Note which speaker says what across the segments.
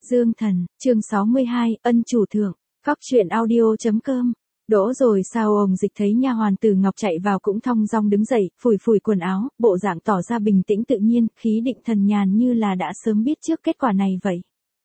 Speaker 1: Dương Thần, chương 62, ân chủ thượng, Phóc truyện audio.com. Đỗ rồi sao? Ông Dịch thấy nha hoàn Tử Ngọc chạy vào cũng thong dong đứng dậy, phủi phủi quần áo, bộ dạng tỏ ra bình tĩnh tự nhiên, khí định thần nhàn như là đã sớm biết trước kết quả này vậy.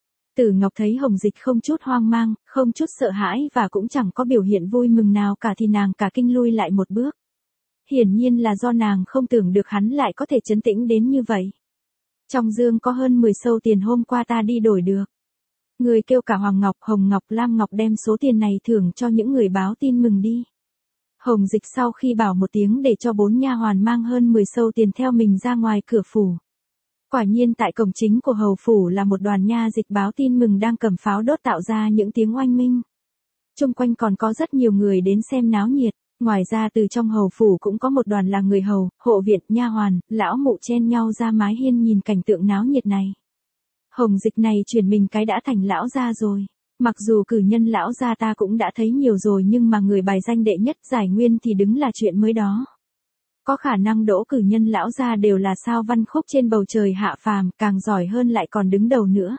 Speaker 1: Tử Ngọc thấy Hồng Dịch không chút hoang mang, không chút sợ hãi và cũng chẳng có biểu hiện vui mừng nào cả thì nàng cả kinh lui lại một bước. Hiển nhiên là do nàng không tưởng được hắn lại có thể trấn tĩnh đến như vậy. Trong dương có hơn 10 sâu tiền hôm qua ta đi đổi được. Người kêu cả Hoàng Ngọc, Hồng Ngọc, Lam Ngọc đem số tiền này thưởng cho những người báo tin mừng đi. Hồng Dịch sau khi bảo một tiếng để cho 4 nha hoàn mang hơn 10 sâu tiền theo mình ra ngoài cửa phủ. Quả nhiên tại cổng chính của hầu phủ là một đoàn nha dịch báo tin mừng đang cầm pháo đốt tạo ra những tiếng oanh minh. Xung quanh còn có rất nhiều người đến xem náo nhiệt. Ngoài ra từ trong hầu phủ cũng có một đoàn là người hầu, hộ viện, nha hoàn, lão mụ chen nhau ra mái hiên nhìn cảnh tượng náo nhiệt này. Hồng Dịch này chuyển mình cái đã thành lão gia rồi. Mặc dù cử nhân lão gia ta cũng đã thấy nhiều rồi nhưng mà người bài danh đệ nhất giải nguyên thì đứng là chuyện mới đó. Có khả năng đỗ cử nhân lão gia đều là sao văn khúc trên bầu trời hạ phàm, càng giỏi hơn lại còn đứng đầu nữa.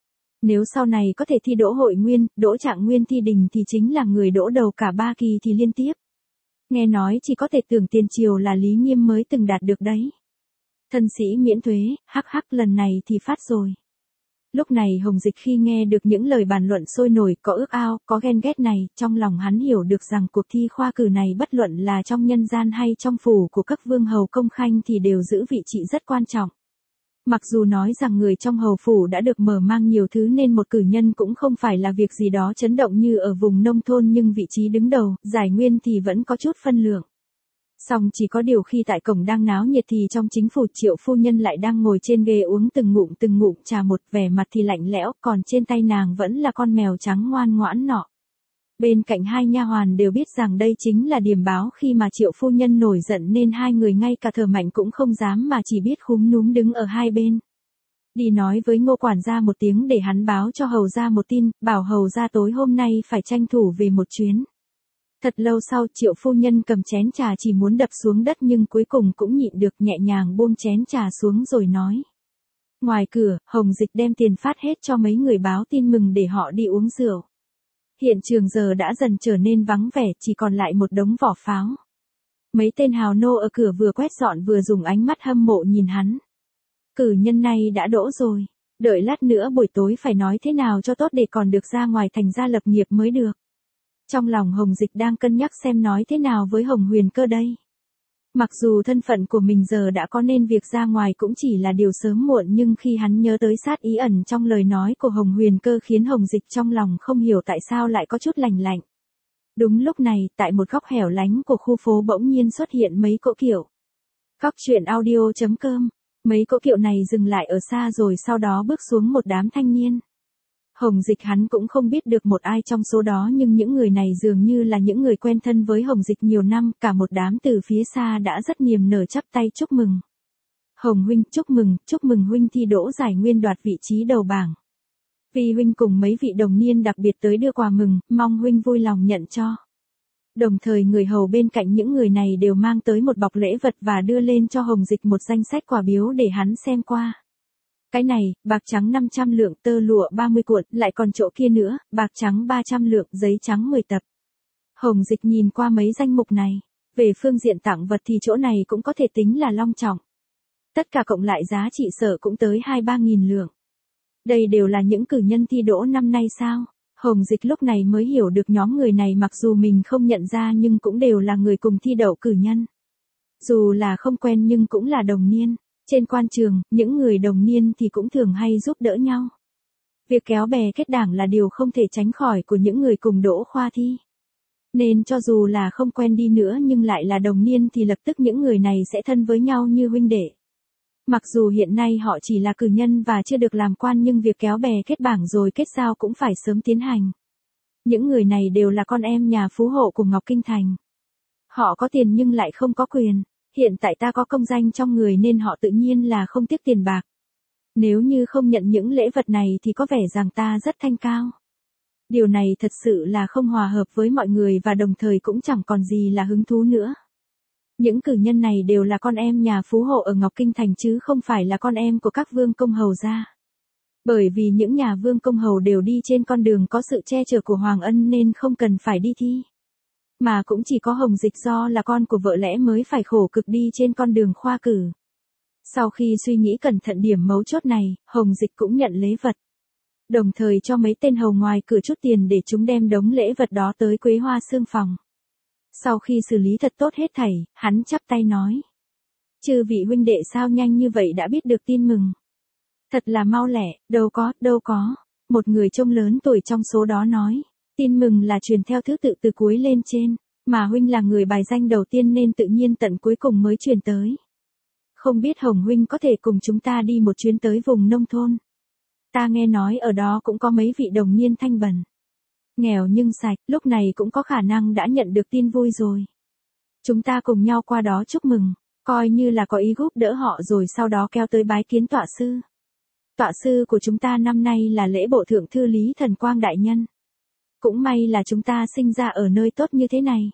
Speaker 1: Nếu sau này có thể thi đỗ hội nguyên, đỗ trạng nguyên thi đình thì chính là người đỗ đầu cả 3 kỳ thì liên tiếp. Nghe nói chỉ có thể tưởng tiền triều là Lý Nghiêm mới từng đạt được đấy. Thân sĩ miễn thuế, hắc lần này thì phát rồi. Lúc này Hồng Dịch khi nghe được những lời bàn luận sôi nổi, có ước ao, có ghen ghét này, trong lòng hắn hiểu được rằng cuộc thi khoa cử này bất luận là trong nhân gian hay trong phủ của các vương hầu công khanh thì đều giữ vị trí rất quan trọng. Mặc dù nói rằng người trong hầu phủ đã được mở mang nhiều thứ nên một cử nhân cũng không phải là việc gì đó chấn động như ở vùng nông thôn nhưng vị trí đứng đầu, giải nguyên thì vẫn có chút phân lượng. Song chỉ có điều khi tại cổng đang náo nhiệt thì trong chính phủ Triệu phu nhân lại đang ngồi trên ghế uống từng ngụm trà một, vẻ mặt thì lạnh lẽo, còn trên tay nàng vẫn là con mèo trắng ngoan ngoãn nọ. Bên cạnh hai nha hoàn đều biết rằng đây chính là điềm báo khi mà Triệu phu nhân nổi giận nên hai người ngay cả thở mạnh cũng không dám mà chỉ biết khúm núm đứng ở hai bên. Đi nói với Ngô quản gia một tiếng để hắn báo cho hầu gia một tin, bảo hầu gia tối hôm nay phải tranh thủ về một chuyến. Thật lâu sau Triệu phu nhân cầm chén trà chỉ muốn đập xuống đất nhưng cuối cùng cũng nhịn được, nhẹ nhàng buông chén trà xuống rồi nói. Ngoài cửa, Hồng Dịch đem tiền phát hết cho mấy người báo tin mừng để họ đi uống rượu. Hiện trường giờ đã dần trở nên vắng vẻ, chỉ còn lại một đống vỏ pháo. Mấy tên hào nô ở cửa vừa quét dọn vừa dùng ánh mắt hâm mộ nhìn hắn. Cử nhân này đã đỗ rồi, đợi lát nữa buổi tối phải nói thế nào cho tốt để còn được ra ngoài thành ra lập nghiệp mới được. Trong lòng Hồng Dịch đang cân nhắc xem nói thế nào với Hồng Huyền Cơ đây. Mặc dù thân phận của mình giờ đã có nên việc ra ngoài cũng chỉ là điều sớm muộn nhưng khi hắn nhớ tới sát ý ẩn trong lời nói của Hồng Huyền Cơ khiến Hồng Dịch trong lòng không hiểu tại sao lại có chút lành lạnh. Đúng lúc này, tại một góc hẻo lánh của khu phố bỗng nhiên xuất hiện mấy cỗ kiệu. Phóc truyện audio.com. Mấy cỗ kiệu này dừng lại ở xa rồi sau đó bước xuống một đám thanh niên. Hồng Dịch hắn cũng không biết được một ai trong số đó nhưng những người này dường như là những người quen thân với Hồng Dịch nhiều năm, cả một đám từ phía xa đã rất niềm nở chắp tay chúc mừng. Hồng huynh chúc mừng huynh thi đỗ giải nguyên đoạt vị trí đầu bảng. Vì huynh cùng mấy vị đồng niên đặc biệt tới đưa quà mừng, mong huynh vui lòng nhận cho. Đồng thời người hầu bên cạnh những người này đều mang tới một bọc lễ vật và đưa lên cho Hồng Dịch một danh sách quà biếu để hắn xem qua. Cái này, bạc trắng 500 lượng, tơ lụa 30 cuộn, lại còn chỗ kia nữa, bạc trắng 300 lượng, giấy trắng 10 tập. Hồng Dịch nhìn qua mấy danh mục này, về phương diện tặng vật thì chỗ này cũng có thể tính là long trọng. Tất cả cộng lại giá trị sở cũng tới 2-3 nghìn lượng. Đây đều là những cử nhân thi đỗ năm nay sao? Hồng Dịch lúc này mới hiểu được nhóm người này mặc dù mình không nhận ra nhưng cũng đều là người cùng thi đậu cử nhân. Dù là không quen nhưng cũng là đồng niên. Trên quan trường, những người đồng niên thì cũng thường hay giúp đỡ nhau. Việc kéo bè kết đảng là điều không thể tránh khỏi của những người cùng đỗ khoa thi. Nên cho dù là không quen đi nữa nhưng lại là đồng niên thì lập tức những người này sẽ thân với nhau như huynh đệ. Mặc dù hiện nay họ chỉ là cử nhân và chưa được làm quan nhưng việc kéo bè kết bảng rồi kết giao cũng phải sớm tiến hành. Những người này đều là con em nhà phú hộ của Ngọc Kinh Thành. Họ có tiền nhưng lại không có quyền. Hiện tại ta có công danh trong người nên họ tự nhiên là không tiếc tiền bạc. Nếu như không nhận những lễ vật này thì có vẻ rằng ta rất thanh cao. Điều này thật sự là không hòa hợp với mọi người và đồng thời cũng chẳng còn gì là hứng thú nữa. Những cử nhân này đều là con em nhà phú hộ ở Ngọc Kinh Thành chứ không phải là con em của các vương công hầu gia. Bởi vì những nhà vương công hầu đều đi trên con đường có sự che chở của Hoàng Ân nên không cần phải đi thi. Mà cũng chỉ có Hồng Dịch do là con của vợ lẽ mới phải khổ cực đi trên con đường khoa cử. Sau khi suy nghĩ cẩn thận điểm mấu chốt này, Hồng Dịch cũng nhận lễ vật. Đồng thời cho mấy tên hầu ngoài cửa chút tiền để chúng đem đống lễ vật đó tới Quế Hoa Sương phòng. Sau khi xử lý thật tốt hết thảy, hắn chắp tay nói. Chư vị huynh đệ sao nhanh như vậy đã biết được tin mừng. Thật là mau lẹ, đâu có. Một người trông lớn tuổi trong số đó nói. Tin mừng là truyền theo thứ tự từ cuối lên trên, mà huynh là người bài danh đầu tiên nên tự nhiên tận cuối cùng mới truyền tới. Không biết Hồng huynh có thể cùng chúng ta đi một chuyến tới vùng nông thôn. Ta nghe nói ở đó cũng có mấy vị đồng niên thanh bần. Nghèo nhưng sạch, lúc này cũng có khả năng đã nhận được tin vui rồi. Chúng ta cùng nhau qua đó chúc mừng, coi như là có ý giúp đỡ họ rồi sau đó kéo tới bái kiến tọa sư. Tọa sư của chúng ta năm nay là lễ bộ thượng thư Lý Thần Quang đại nhân. Cũng may là chúng ta sinh ra ở nơi tốt như thế này.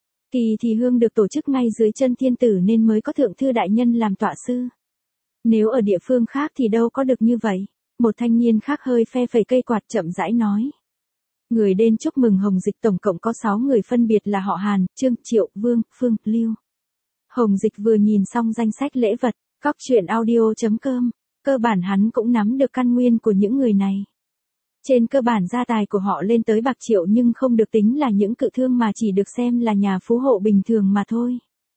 Speaker 1: Kỳ thì hương được tổ chức ngay dưới chân thiên tử nên mới có thượng thư đại nhân làm tọa sư. Nếu ở địa phương khác thì đâu có được như vậy. Một thanh niên khác hơi phe phẩy cây quạt chậm rãi nói. Người đến chúc mừng Hồng Dịch tổng cộng có 6 người phân biệt là họ Hàn, Trương, Triệu, Vương, Phương, Lưu. Hồng Dịch vừa nhìn xong danh sách lễ vật, góc truyện audio.com, cơ bản hắn cũng nắm được căn nguyên của những người này. Trên cơ bản gia tài của họ lên tới bạc triệu nhưng không được tính là những cự thương mà chỉ được xem là nhà phú hộ bình thường mà thôi.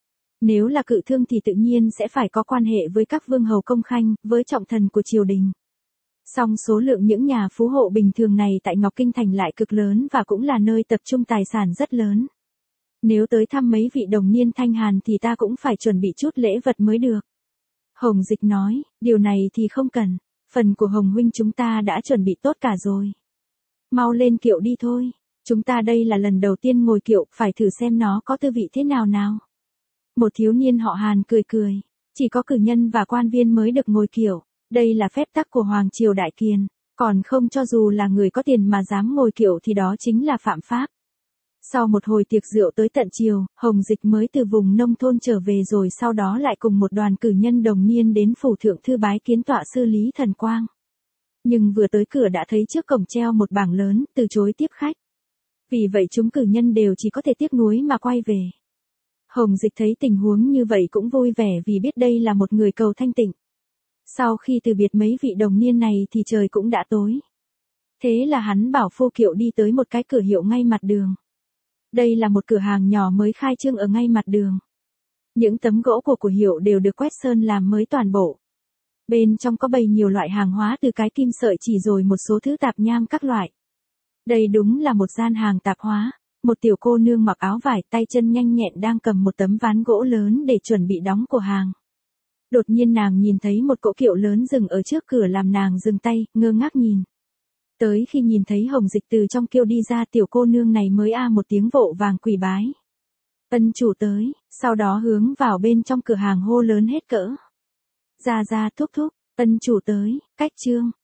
Speaker 1: Nếu là cự thương thì tự nhiên sẽ phải có quan hệ với các vương hầu công khanh, với trọng thần của triều đình. Song số lượng những nhà phú hộ bình thường này tại Ngọc Kinh Thành lại cực lớn và cũng là nơi tập trung tài sản rất lớn. Nếu tới thăm mấy vị đồng niên thanh hàn thì ta cũng phải chuẩn bị chút lễ vật mới được. Hồng Dịch nói, điều này thì không cần, phần của Hồng huynh chúng ta đã chuẩn bị tốt cả rồi. Mau lên kiệu đi thôi, chúng ta đây là lần đầu tiên ngồi kiệu, phải thử xem nó có tư vị thế nào nào. Một thiếu niên họ Hàn cười cười, chỉ có cử nhân và quan viên mới được ngồi kiệu. Đây là phép tắc của Hoàng Triều Đại Kiền, còn không cho dù là người có tiền mà dám ngồi kiệu thì đó chính là phạm pháp. Sau một hồi tiệc rượu tới tận chiều, Hồng Dịch mới từ vùng nông thôn trở về rồi sau đó lại cùng một đoàn cử nhân đồng niên đến phủ thượng thư bái kiến tọa sư Lý Thần Quang. Nhưng vừa tới cửa đã thấy trước cổng treo một bảng lớn, từ chối tiếp khách. Vì vậy chúng cử nhân đều chỉ có thể tiếc nuối mà quay về. Hồng Dịch thấy tình huống như vậy cũng vui vẻ vì biết đây là một người cầu thanh tịnh. Sau khi từ biệt mấy vị đồng niên này thì trời cũng đã tối. Thế là hắn bảo phu kiệu đi tới một cái cửa hiệu ngay mặt đường. Đây là một cửa hàng nhỏ mới khai trương ở ngay mặt đường. Những tấm gỗ của hiệu đều được quét sơn làm mới toàn bộ. Bên trong có bày nhiều loại hàng hóa từ cái kim sợi chỉ rồi một số thứ tạp nham các loại. Đây đúng là một gian hàng tạp hóa. Một tiểu cô nương mặc áo vải tay chân nhanh nhẹn đang cầm một tấm ván gỗ lớn để chuẩn bị đóng của hàng. Đột nhiên nàng nhìn thấy một cỗ kiệu lớn dừng ở trước cửa làm nàng dừng tay, ngơ ngác nhìn. Tới khi nhìn thấy Hồng Dịch từ trong kiệu đi ra tiểu cô nương này mới một tiếng vội vàng quỳ bái. Ân chủ tới, sau đó hướng vào bên trong cửa hàng hô lớn hết cỡ. Ra thúc thúc, ân chủ tới, cách trương.